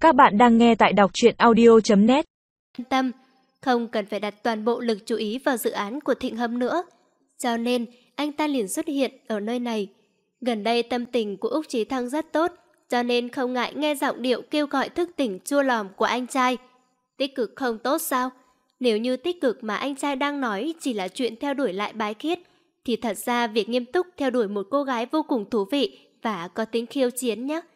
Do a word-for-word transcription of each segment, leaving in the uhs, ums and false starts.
Các bạn đang nghe tại đọc truyện audio chấm net. Yên tâm, không cần phải đặt toàn bộ lực chú ý vào dự án của Thịnh Hâm nữa. Cho nên, anh ta liền xuất hiện ở nơi này. Gần đây tâm tình của Úc Chí Thăng rất tốt, cho nên không ngại nghe giọng điệu kêu gọi thức tỉnh chua lòm của anh trai. Tích cực không tốt sao? Nếu như tích cực mà anh trai đang nói chỉ là chuyện theo đuổi lại Bái Khiết, thì thật ra việc nghiêm túc theo đuổi một cô gái vô cùng thú vị và có tính khiêu chiến nhé.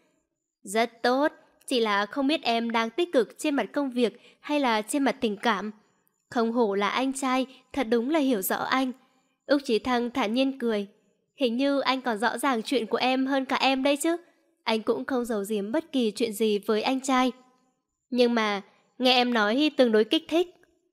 Rất tốt, chỉ là không biết em đang tích cực trên mặt công việc hay là trên mặt tình cảm. Không hổ là anh trai, thật đúng là hiểu rõ anh. Úc Chí Thăng thản nhiên cười. Hình như anh còn rõ ràng chuyện của em hơn cả em đây chứ. Anh cũng không giấu giếm bất kỳ chuyện gì với anh trai. Nhưng mà, nghe em nói tương đối kích thích.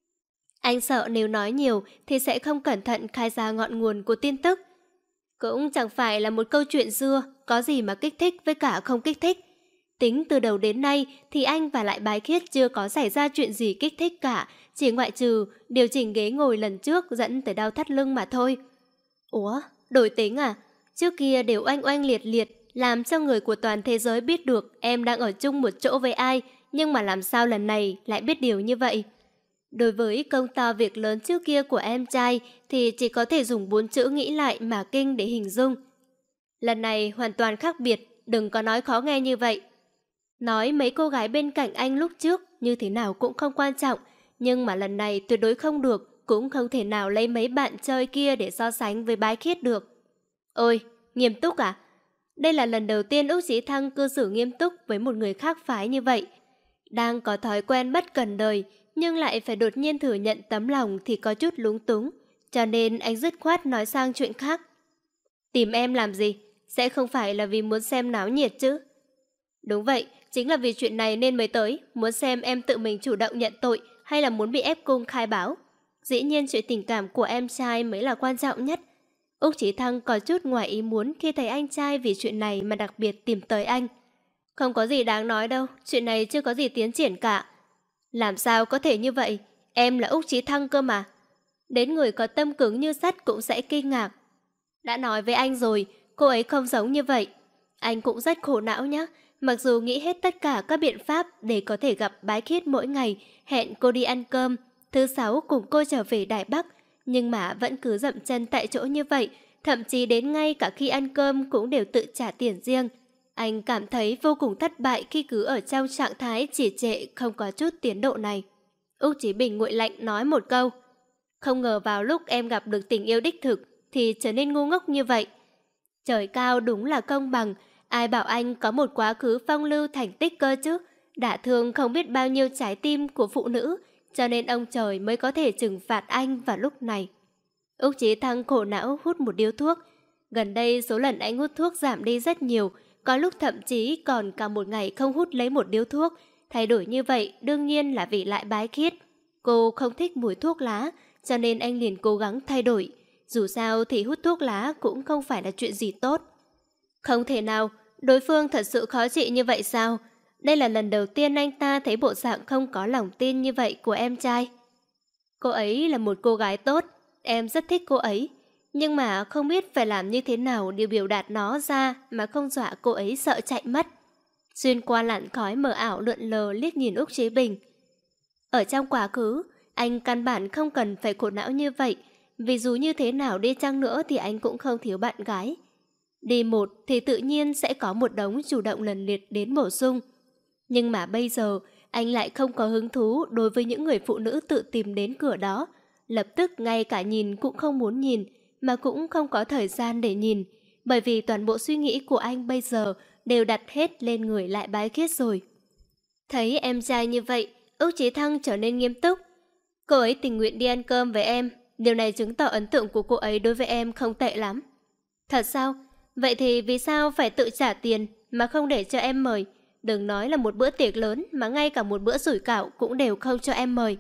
Anh sợ nếu nói nhiều thì sẽ không cẩn thận khai ra ngọn nguồn của tin tức. Cũng chẳng phải là một câu chuyện xưa, có gì mà kích thích với cả không kích thích. Tính từ đầu đến nay thì anh và lại Bái Khiết chưa có xảy ra chuyện gì kích thích cả, chỉ ngoại trừ điều chỉnh ghế ngồi lần trước dẫn tới đau thắt lưng mà thôi. Ủa, đổi tính à? Trước kia đều oanh oanh liệt liệt, làm cho người của toàn thế giới biết được em đang ở chung một chỗ với ai, nhưng mà làm sao lần này lại biết điều như vậy? Đối với công to việc lớn trước kia của em trai thì chỉ có thể dùng bốn chữ nghĩ lại mà kinh để hình dung. Lần này hoàn toàn khác biệt, đừng có nói khó nghe như vậy. Nói mấy cô gái bên cạnh anh lúc trước như thế nào cũng không quan trọng, nhưng mà lần này tuyệt đối không được, cũng không thể nào lấy mấy bạn chơi kia để so sánh với Bái Khiết được. Ôi, nghiêm túc à? Đây là lần đầu tiên Úc Chí Thăng cư xử nghiêm túc với một người khác phái như vậy. Đang có thói quen bất cần đời, nhưng lại phải đột nhiên thừa nhận tấm lòng thì có chút lúng túng, cho nên anh dứt khoát nói sang chuyện khác. Tìm em làm gì? Sẽ không phải là vì muốn xem náo nhiệt chứ? Đúng vậy, chính là vì chuyện này nên mới tới, muốn xem em tự mình chủ động nhận tội hay là muốn bị ép cung khai báo. Dĩ nhiên chuyện tình cảm của em trai mới là quan trọng nhất. Úc Chí Thăng có chút ngoài ý muốn khi thấy anh trai vì chuyện này mà đặc biệt tìm tới anh. Không có gì đáng nói đâu, chuyện này chưa có gì tiến triển cả. Làm sao có thể như vậy? Em là Úc Chí Thăng cơ mà. Đến người có tâm cứng như sắt cũng sẽ kinh ngạc. Đã nói với anh rồi, cô ấy không giống như vậy. Anh cũng rất khổ não nhé. Mặc dù nghĩ hết tất cả các biện pháp để có thể gặp Bái Khiết mỗi ngày, hẹn cô đi ăn cơm, thứ sáu cùng cô trở về Đài Bắc, nhưng mà vẫn cứ dậm chân tại chỗ như vậy, thậm chí đến ngay cả khi ăn cơm cũng đều tự trả tiền riêng. Anh cảm thấy vô cùng thất bại khi cứ ở trong trạng thái trì trệ không có chút tiến độ này. Úc Chí Bình nguội lạnh nói một câu. Không ngờ vào lúc em gặp được tình yêu đích thực thì trở nên ngu ngốc như vậy. Trời cao đúng là công bằng, ai bảo anh có một quá khứ phong lưu thành tích cơ chứ, đã thương không biết bao nhiêu trái tim của phụ nữ, cho nên ông trời mới có thể trừng phạt anh vào lúc này. Úc Chí Thăng khổ não hút một điếu thuốc. Gần đây số lần anh hút thuốc giảm đi rất nhiều, có lúc thậm chí còn cả một ngày không hút lấy một điếu thuốc. Thay đổi như vậy đương nhiên là vì lại Bái Khiết. Cô không thích mùi thuốc lá, cho nên anh liền cố gắng thay đổi. Dù sao thì hút thuốc lá cũng không phải là chuyện gì tốt. Không thể nào, đối phương thật sự khó chịu như vậy sao? Đây là lần đầu tiên anh ta thấy bộ dạng không có lòng tin như vậy của em trai. Cô ấy là một cô gái tốt, em rất thích cô ấy. Nhưng mà không biết phải làm như thế nào để biểu đạt nó ra mà không dọa cô ấy sợ chạy mất. Xuyên qua làn khói mờ ảo lượn lờ liếc nhìn Úc Chí Bình. Ở trong quá khứ, anh căn bản không cần phải khổ não như vậy, vì dù như thế nào đi chăng nữa thì anh cũng không thiếu bạn gái. Đi một thì tự nhiên sẽ có một đống chủ động lần liệt đến bổ sung. Nhưng mà bây giờ, anh lại không có hứng thú đối với những người phụ nữ tự tìm đến cửa đó. Lập tức ngay cả nhìn cũng không muốn nhìn, mà cũng không có thời gian để nhìn, bởi vì toàn bộ suy nghĩ của anh bây giờ đều đặt hết lên người lại Bái Khiết rồi. Thấy em trai như vậy, Úc Chí Thăng trở nên nghiêm túc. Cô ấy tình nguyện đi ăn cơm với em, điều này chứng tỏ ấn tượng của cô ấy đối với em không tệ lắm. Thật sao? Vậy thì vì sao phải tự trả tiền mà không để cho em mời? Đừng nói là một bữa tiệc lớn mà ngay cả một bữa sủi cảo cũng đều không cho em mời.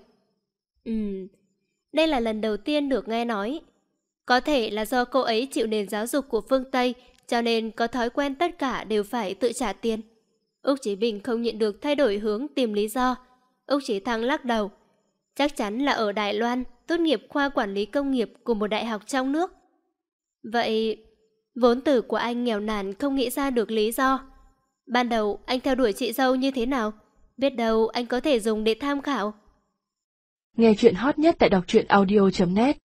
Ừm, đây là lần đầu tiên được nghe nói. Có thể là do cô ấy chịu nền giáo dục của phương Tây, cho nên có thói quen tất cả đều phải tự trả tiền. Úc Chí Bình không nhịn được thay đổi hướng tìm lý do. Úc Chí Thăng lắc đầu. Chắc chắn là ở Đài Loan, tốt nghiệp khoa quản lý công nghiệp của một đại học trong nước. Vậy, vốn từ của anh nghèo nàn không nghĩ ra được lý do. Ban đầu anh theo đuổi chị dâu như thế nào? Biết đâu anh có thể dùng để tham khảo. Nghe chuyện hot nhất tại đọc truyện audio chấm net.